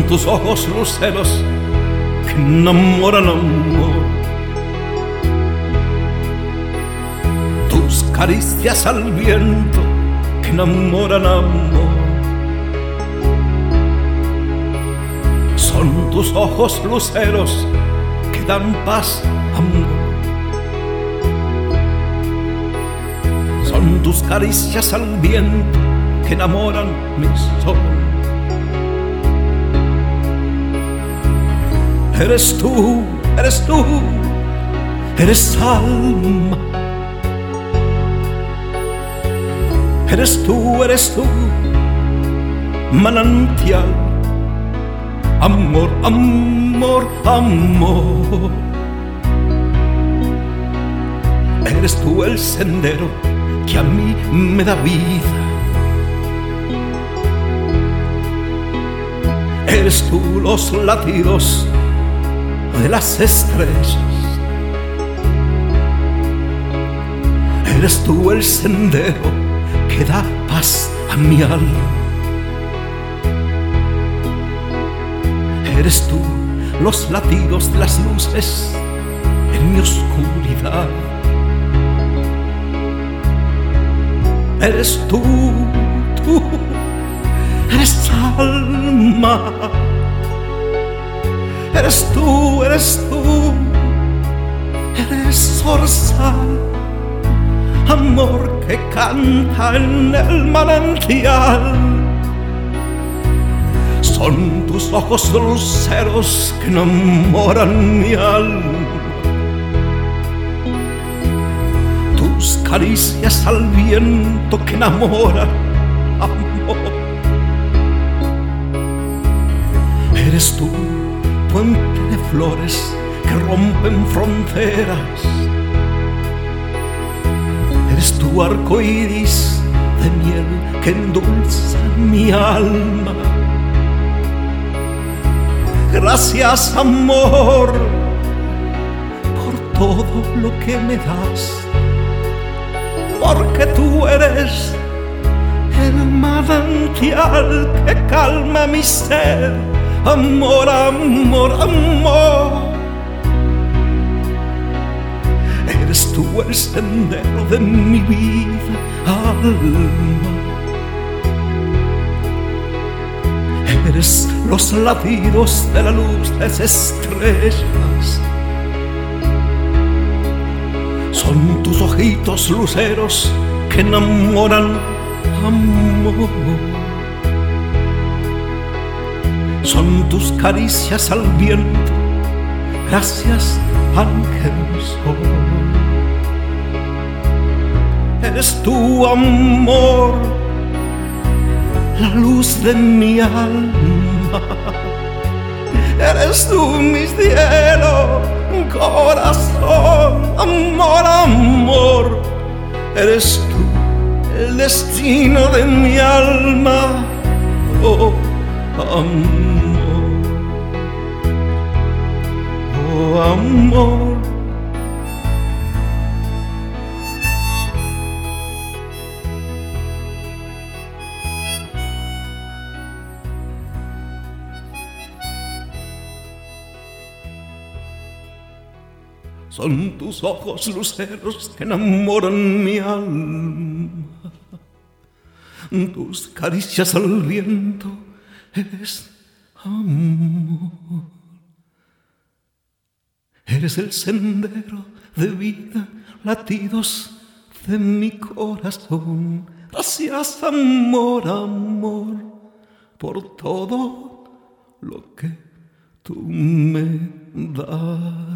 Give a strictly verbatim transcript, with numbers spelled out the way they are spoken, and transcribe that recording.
tus ojos luceros que enamoran amor, tus caricias al viento que enamoran amor. Son tus ojos luceros que dan paz, amor. Son tus caricias al viento que enamoran mi sol. Eres tú, eres tú, eres alma. Eres tú, eres tú, manantial. Amor, amor, amor. Eres tú el sendero que a mí me da vida. Eres tú los latidos de las estrellas. Eres tú el sendero que da paz a mi alma. Eres tú los latidos de las luces en mi oscuridad. Eres tú, tú, eres alma. Eres tú, eres tú, eres zorzal, amor que canta en el manantial. Son tus ojos luceros que enamoran mi alma, tus caricias al viento que enamoran amor. Eres tú, puente de flores que rompen fronteras. Eres tú, arco iris de miel que endulza mi alma. Gracias, amor, por todo lo que me das, porque tú eres el manantial que calma mi ser. Amor, amor, amor. Eres tú el sendero de mi vida, alma. Eres los latidos de la luz de las estrellas. Son tus ojitos luceros que enamoran amor. Son tus caricias al viento, gracias ángel sol. Eres tu amor, la luz de mi alma. Eres tú mi cielo, corazón, amor, amor. Eres tú el destino de mi alma, oh amor, oh amor. Son tus ojos luceros que enamoran mi alma, tus caricias al viento, eres amor. Eres el sendero de vida, latidos de mi corazón. Gracias, amor, amor, por todo lo que tú me das.